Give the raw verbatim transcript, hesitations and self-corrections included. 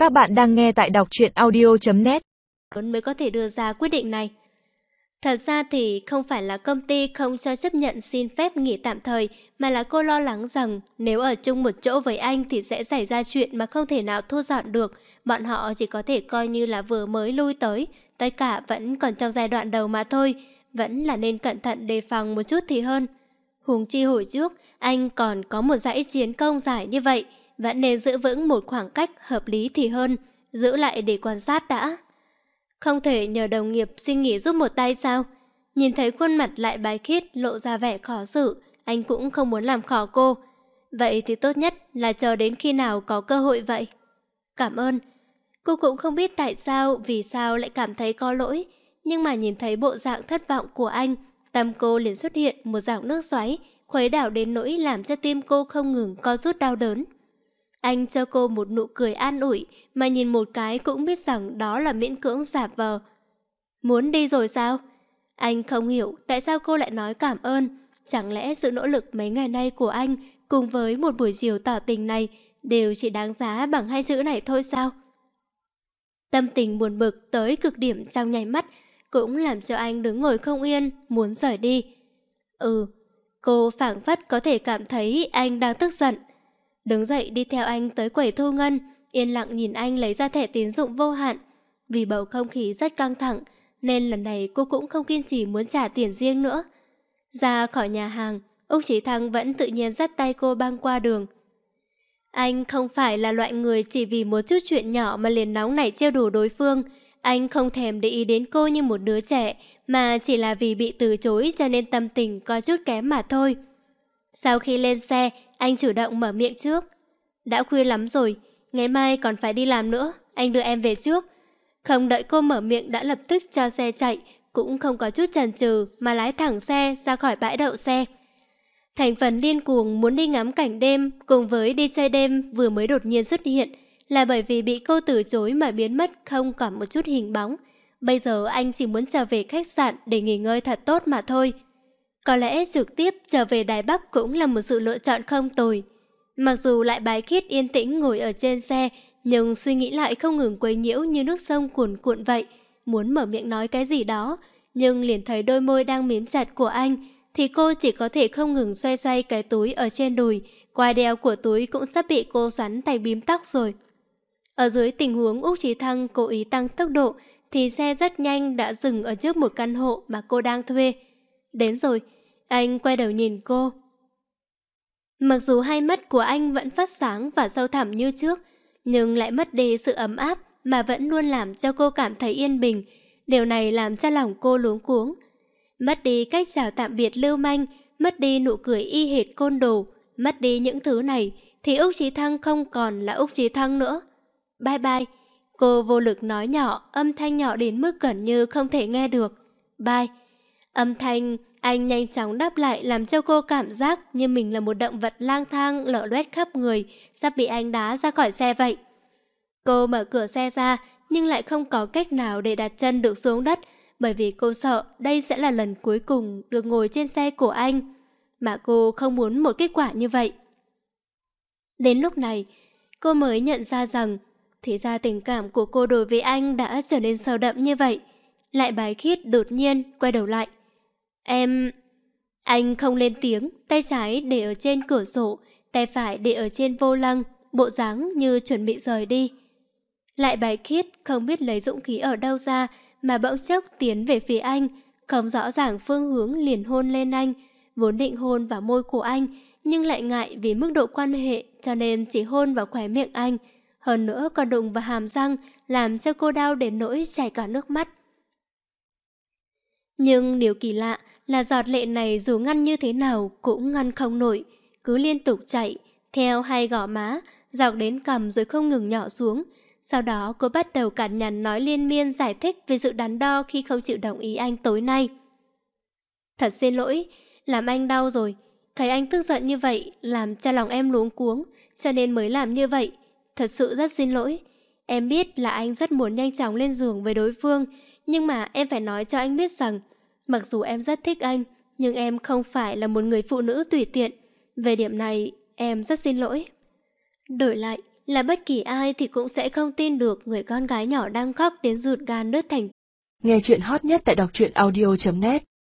Các bạn đang nghe tại đọc truyện audio chấm net. Mới có thể đưa ra quyết định này. Thật ra thì không phải là công ty không cho chấp nhận xin phép nghỉ tạm thời, mà là cô lo lắng rằng nếu ở chung một chỗ với anh thì sẽ xảy ra chuyện mà không thể nào thu dọn được. Bọn họ chỉ có thể coi như là vừa mới lui tới, tất cả vẫn còn trong giai đoạn đầu mà thôi, vẫn là nên cẩn thận đề phòng một chút thì hơn. Huống chi hồi trước, anh còn có một dãy chiến công dài như vậy, vẫn nên giữ vững một khoảng cách hợp lý thì hơn, giữ lại để quan sát đã. Không thể nhờ đồng nghiệp xin nghỉ giúp một tay sao? Nhìn thấy khuôn mặt lại bái khiết lộ ra vẻ khó xử, anh cũng không muốn làm khó cô. Vậy thì tốt nhất là chờ đến khi nào có cơ hội vậy. Cảm ơn. Cô cũng không biết tại sao, vì sao lại cảm thấy có lỗi, nhưng mà nhìn thấy bộ dạng thất vọng của anh, tâm cô liền xuất hiện một dòng nước xoáy, khuấy đảo đến nỗi làm cho tim cô không ngừng co rút đau đớn. Anh cho cô một nụ cười an ủi, mà nhìn một cái cũng biết rằng đó là miễn cưỡng giả vờ. Muốn đi rồi sao? Anh không hiểu tại sao cô lại nói cảm ơn. Chẳng lẽ sự nỗ lực mấy ngày nay của anh cùng với một buổi chiều tỏ tình này đều chỉ đáng giá bằng hai chữ này thôi sao? Tâm tình buồn bực tới cực điểm trong nháy mắt cũng làm cho anh đứng ngồi không yên, muốn rời đi. Ừ, cô phảng phất có thể cảm thấy anh đang tức giận. Đứng dậy đi theo anh tới quầy thu ngân, yên lặng nhìn anh lấy ra thẻ tín dụng vô hạn. Vì bầu không khí rất căng thẳng, nên lần này cô cũng không kiên trì muốn trả tiền riêng nữa. Ra khỏi nhà hàng, Úc Chí Thăng vẫn tự nhiên dắt tay cô băng qua đường. Anh không phải là loại người chỉ vì một chút chuyện nhỏ mà liền nóng nảy trêu đùa đối phương. Anh không thèm để ý đến cô như một đứa trẻ, mà chỉ là vì bị từ chối cho nên tâm tình có chút kém mà thôi. Sau khi lên xe, anh chủ động mở miệng trước. Đã khuya lắm rồi, ngày mai còn phải đi làm nữa, anh đưa em về trước. Không đợi cô mở miệng đã lập tức cho xe chạy, cũng không có chút chần chừ mà lái thẳng xe ra khỏi bãi đậu xe. Thành phần điên cuồng muốn đi ngắm cảnh đêm cùng với đi chơi đêm vừa mới đột nhiên xuất hiện là bởi vì bị cô từ chối mà biến mất không còn một chút hình bóng. Bây giờ anh chỉ muốn trở về khách sạn để nghỉ ngơi thật tốt mà thôi. Có lẽ trực tiếp trở về Đài Bắc cũng là một sự lựa chọn không tồi. Mặc dù lại bái khiết yên tĩnh ngồi ở trên xe, nhưng suy nghĩ lại không ngừng quấy nhiễu như nước sông cuồn cuộn vậy. Muốn mở miệng nói cái gì đó, nhưng liền thấy đôi môi đang mím chặt của anh, thì cô chỉ có thể không ngừng xoay xoay cái túi ở trên đùi. Quai đeo của túi cũng sắp bị cô xoắn thành bím tóc rồi. Ở dưới tình huống Úc Chí Thăng cố ý tăng tốc độ, thì xe rất nhanh đã dừng ở trước một căn hộ mà cô đang thuê. Đến rồi, anh quay đầu nhìn cô. Mặc dù hai mắt của anh vẫn phát sáng và sâu thẳm như trước, nhưng lại mất đi sự ấm áp mà vẫn luôn làm cho cô cảm thấy yên bình. Điều này làm cho lòng cô luống cuống. Mất đi cách chào tạm biệt lưu manh, mất đi nụ cười y hệt côn đồ, mất đi những thứ này thì Úc Chí Thăng không còn là Úc Chí Thăng nữa. Bye bye. Cô vô lực nói nhỏ, âm thanh nhỏ đến mức gần như không thể nghe được. Bye. Âm thanh anh nhanh chóng đáp lại làm cho cô cảm giác như mình là một động vật lang thang lở loét khắp người, sắp bị anh đá ra khỏi xe vậy. Cô mở cửa xe ra nhưng lại không có cách nào để đặt chân được xuống đất, bởi vì cô sợ đây sẽ là lần cuối cùng được ngồi trên xe của anh, mà cô không muốn một kết quả như vậy. Đến lúc này, cô mới nhận ra rằng thì ra tình cảm của cô đối với anh đã trở nên sâu đậm như vậy. Lại bái khiết đột nhiên quay đầu lại. Em... Anh không lên tiếng, tay trái để ở trên cửa sổ, tay phải để ở trên vô lăng, bộ dáng như chuẩn bị rời đi. Lại bái khiết không biết lấy dũng khí ở đâu ra mà bỗng chốc tiến về phía anh, không rõ ràng phương hướng liền hôn lên anh, vốn định hôn vào môi của anh, nhưng lại ngại vì mức độ quan hệ cho nên chỉ hôn vào khóe miệng anh, hơn nữa còn đụng vào hàm răng làm cho cô đau đến nỗi chảy cả nước mắt. Nhưng điều kỳ lạ là giọt lệ này dù ngăn như thế nào cũng ngăn không nổi, cứ liên tục chạy theo hai gò má, dọc đến cằm rồi không ngừng nhỏ xuống. Sau đó cô bắt đầu cằn nhằn nói liên miên giải thích về sự đắn đo khi không chịu đồng ý anh tối nay. Thật xin lỗi, làm anh đau rồi. Thấy anh tức giận như vậy làm cho lòng em luống cuống, cho nên mới làm như vậy. Thật sự rất xin lỗi. Em biết là anh rất muốn nhanh chóng lên giường với đối phương, nhưng mà em phải nói cho anh biết rằng mặc dù em rất thích anh, nhưng em không phải là một người phụ nữ tùy tiện. Về điểm này, em rất xin lỗi. Đổi lại, là bất kỳ ai thì cũng sẽ không tin được người con gái nhỏ đang khóc đến ruột gan nứt thành. Nghe chuyện hot nhất tại đọc truyện audio chấm net.